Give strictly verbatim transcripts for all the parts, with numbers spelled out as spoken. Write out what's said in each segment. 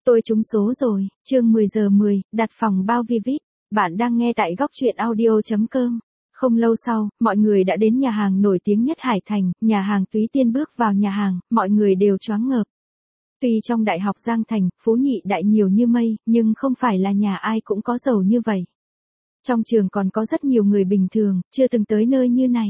Tôi trúng số rồi, chương mười giờ mười, đặt phòng bao vi víp. Bạn đang nghe tại góc truyện audio chấm com. Không lâu sau, mọi người đã đến nhà hàng nổi tiếng nhất Hải Thành, nhà hàng Túy Tiên. Bước vào nhà hàng, mọi người đều choáng ngợp. Tuy trong Đại học Giang Thành, phú nhị đại nhiều như mây, nhưng không phải là nhà ai cũng có giàu như vậy. Trong trường còn có rất nhiều người bình thường, chưa từng tới nơi như này.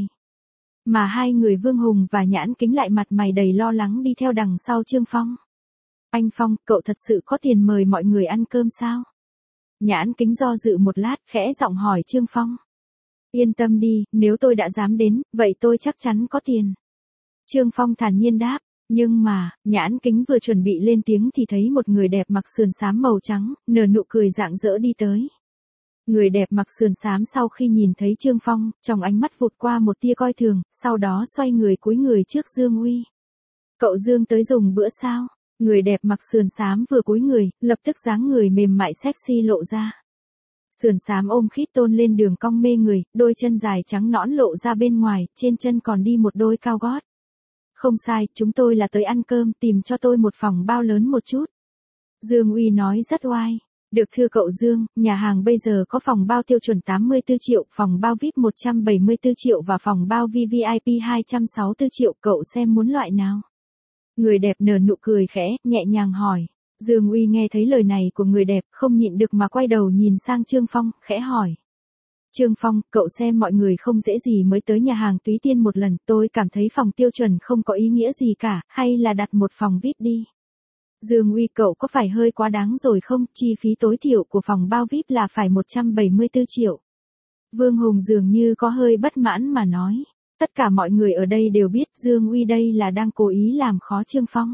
Mà hai người Vương Hùng và Nhãn Kính lại mặt mày đầy lo lắng đi theo đằng sau Trương Phong. Anh Phong, cậu thật sự có tiền mời mọi người ăn cơm sao? Nhãn Kính do dự một lát, khẽ giọng hỏi Trương Phong. Yên tâm đi, nếu tôi đã dám đến, vậy tôi chắc chắn có tiền. Trương Phong thản nhiên đáp. Nhưng mà, Nhãn Kính vừa chuẩn bị lên tiếng thì thấy một người đẹp mặc sườn xám màu trắng, nở nụ cười rạng rỡ đi tới. Người đẹp mặc sườn xám sau khi nhìn thấy Trương Phong, trong ánh mắt vụt qua một tia coi thường, sau đó xoay người cúi người trước Dương Uy. Cậu Dương tới dùng bữa sao? Người đẹp mặc sườn xám vừa cúi người, lập tức dáng người mềm mại sexy lộ ra. Sườn xám ôm khít tôn lên đường cong mê người, đôi chân dài trắng nõn lộ ra bên ngoài, trên chân còn đi một đôi cao gót. Không sai, chúng tôi là tới ăn cơm, tìm cho tôi một phòng bao lớn một chút. Dương Uy nói rất oai. Được thưa cậu Dương, nhà hàng bây giờ có phòng bao tiêu chuẩn tám mươi tư triệu, phòng bao víp một trăm bảy mươi tư triệu và phòng bao vê vê i pê hai trăm sáu mươi tư triệu, cậu xem muốn loại nào? Người đẹp nở nụ cười khẽ, nhẹ nhàng hỏi. Dương Uy nghe thấy lời này của người đẹp, không nhịn được mà quay đầu nhìn sang Trương Phong, khẽ hỏi. Trương Phong, cậu xem mọi người không dễ gì mới tới nhà hàng Túy Tiên một lần, tôi cảm thấy phòng tiêu chuẩn không có ý nghĩa gì cả, hay là đặt một phòng víp đi. Dương Uy, cậu có phải hơi quá đáng rồi không, chi phí tối thiểu của phòng bao víp là phải một trăm bảy mươi tư triệu. Vương Hùng dường như có hơi bất mãn mà nói. Tất cả mọi người ở đây đều biết Dương Uy đây là đang cố ý làm khó Trương Phong.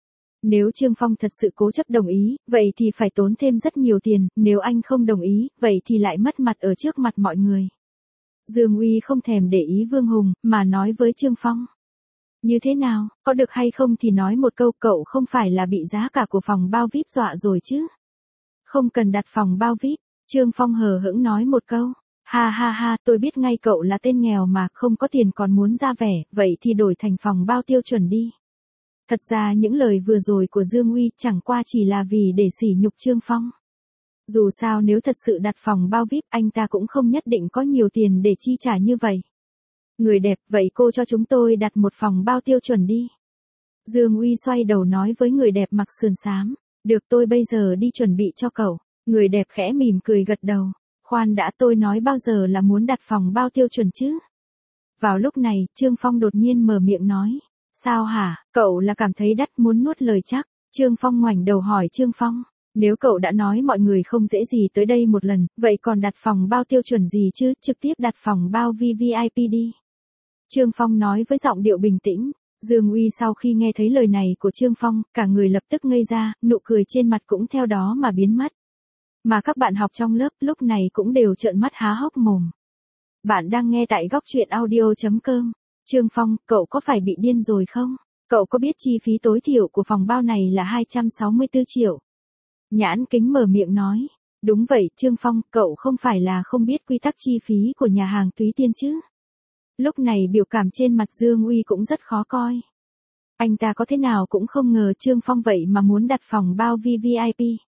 Nếu Trương Phong thật sự cố chấp đồng ý, vậy thì phải tốn thêm rất nhiều tiền, nếu anh không đồng ý, vậy thì lại mất mặt ở trước mặt mọi người. Dương Uy không thèm để ý Vương Hùng, mà nói với Trương Phong. Như thế nào, có được hay không thì nói một câu, cậu không phải là bị giá cả của phòng bao víp dọa rồi chứ. Không cần đặt phòng bao víp, Trương Phong hờ hững nói một câu. Ha ha ha, tôi biết ngay cậu là tên nghèo mà, không có tiền còn muốn ra vẻ, vậy thì đổi thành phòng bao tiêu chuẩn đi. Thật ra những lời vừa rồi của Dương Uy chẳng qua chỉ là vì để sỉ nhục Trương Phong. Dù sao nếu thật sự đặt phòng bao víp, anh ta cũng không nhất định có nhiều tiền để chi trả như vậy. Người đẹp, vậy cô cho chúng tôi đặt một phòng bao tiêu chuẩn đi. Dương Uy xoay đầu nói với người đẹp mặc sườn xám. Được, tôi bây giờ đi chuẩn bị cho cậu. Người đẹp khẽ mỉm cười gật đầu. Khoan đã, tôi nói bao giờ là muốn đặt phòng bao tiêu chuẩn chứ? Vào lúc này, Trương Phong đột nhiên mở miệng nói. Sao hả, cậu là cảm thấy đắt muốn nuốt lời chắc? Trương Phong ngoảnh đầu hỏi Trương Phong. Nếu cậu đã nói mọi người không dễ gì tới đây một lần, vậy còn đặt phòng bao tiêu chuẩn gì chứ, trực tiếp đặt phòng bao vê vê i pê đi. Trương Phong nói với giọng điệu bình tĩnh. Dương Uy sau khi nghe thấy lời này của Trương Phong, cả người lập tức ngây ra, nụ cười trên mặt cũng theo đó mà biến mất. Mà các bạn học trong lớp lúc này cũng đều trợn mắt há hốc mồm. Bạn đang nghe tại góc truyện audio chấm com. Trương Phong, cậu có phải bị điên rồi không? Cậu có biết chi phí tối thiểu của phòng bao này là hai trăm sáu mươi tư triệu? Nhãn Kính mở miệng nói. Đúng vậy, Trương Phong, cậu không phải là không biết quy tắc chi phí của nhà hàng Túy Tiên chứ? Lúc này biểu cảm trên mặt Dương Uy cũng rất khó coi. Anh ta có thế nào cũng không ngờ Trương Phong vậy mà muốn đặt phòng bao vê vê i pê.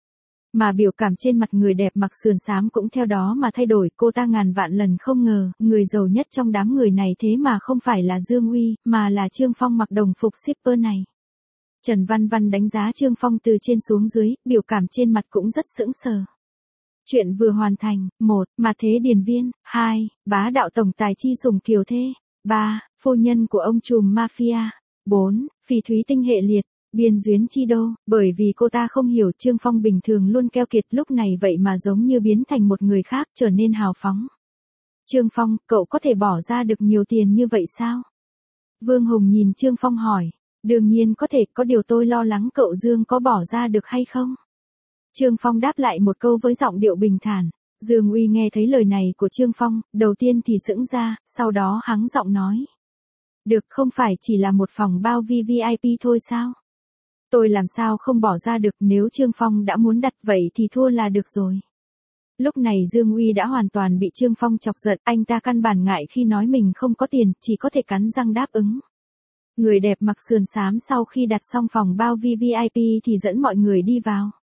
Mà biểu cảm trên mặt người đẹp mặc sườn xám cũng theo đó mà thay đổi, cô ta ngàn vạn lần không ngờ, người giàu nhất trong đám người này thế mà không phải là Dương Uy, mà là Trương Phong mặc đồng phục shipper này. Trần Văn Văn đánh giá Trương Phong từ trên xuống dưới, biểu cảm trên mặt cũng rất sững sờ. Chuyện vừa hoàn thành. một. Mà thế điền viên. hai. Bá đạo tổng tài chi sủng kiều thê. ba. Phu nhân của ông trùm mafia. bốn. Phỉ thúy tinh hệ liệt. Biên duyến chi đô. Bởi vì cô ta không hiểu Trương Phong bình thường luôn keo kiệt, lúc này vậy mà giống như biến thành một người khác, trở nên hào phóng. Trương Phong, cậu có thể bỏ ra được nhiều tiền như vậy sao? Vương Hùng nhìn Trương Phong hỏi. Đương nhiên có thể, có điều tôi lo lắng cậu Dương có bỏ ra được hay không? Trương Phong đáp lại một câu với giọng điệu bình thản. Dương Uy nghe thấy lời này của Trương Phong, đầu tiên thì sững ra, sau đó hắng giọng nói. Được, không phải chỉ là một phòng bao vê vê i pê thôi sao? Tôi làm sao không bỏ ra được, nếu Trương Phong đã muốn đặt vậy thì thua là được rồi. Lúc này Dương Uy đã hoàn toàn bị Trương Phong chọc giận, anh ta căn bản ngại khi nói mình không có tiền, chỉ có thể cắn răng đáp ứng. Người đẹp mặc sườn xám sau khi đặt xong phòng bao vê vê i pê thì dẫn mọi người đi vào.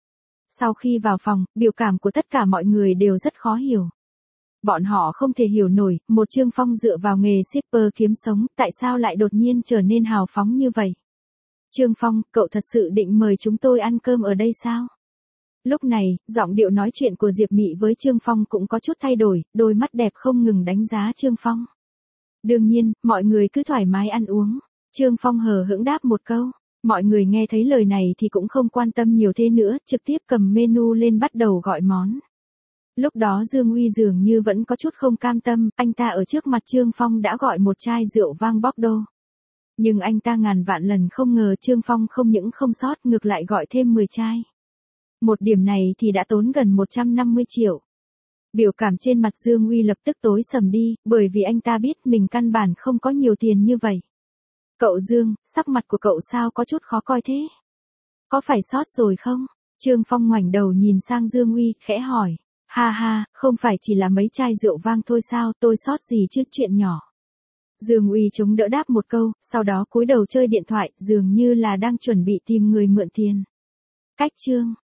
Sau khi vào phòng, biểu cảm của tất cả mọi người đều rất khó hiểu. Bọn họ không thể hiểu nổi, một Trương Phong dựa vào nghề shipper kiếm sống, tại sao lại đột nhiên trở nên hào phóng như vậy? Trương Phong, cậu thật sự định mời chúng tôi ăn cơm ở đây sao? Lúc này, giọng điệu nói chuyện của Diệp Mị với Trương Phong cũng có chút thay đổi, đôi mắt đẹp không ngừng đánh giá Trương Phong. Đương nhiên, mọi người cứ thoải mái ăn uống. Trương Phong hờ hững đáp một câu. Mọi người nghe thấy lời này thì cũng không quan tâm nhiều thế nữa, trực tiếp cầm menu lên bắt đầu gọi món. Lúc đó Dương Uy dường như vẫn có chút không cam tâm, anh ta ở trước mặt Trương Phong đã gọi một chai rượu vang Bordeaux. Nhưng anh ta ngàn vạn lần không ngờ Trương Phong không những không sót ngược lại gọi thêm mười chai. Một điểm này thì đã tốn gần một trăm năm mươi triệu. Biểu cảm trên mặt Dương Uy lập tức tối sầm đi, bởi vì anh ta biết mình căn bản không có nhiều tiền như vậy. Cậu Dương, sắc mặt của cậu sao có chút khó coi thế? Có phải sót rồi không? Trương Phong ngoảnh đầu nhìn sang Dương Uy, khẽ hỏi. Ha ha, không phải chỉ là mấy chai rượu vang thôi sao, tôi sót gì chứ, chuyện nhỏ. Dương Uy chống đỡ đáp một câu, sau đó cúi đầu chơi điện thoại, dường như là đang chuẩn bị tìm người mượn tiền. Cách Trương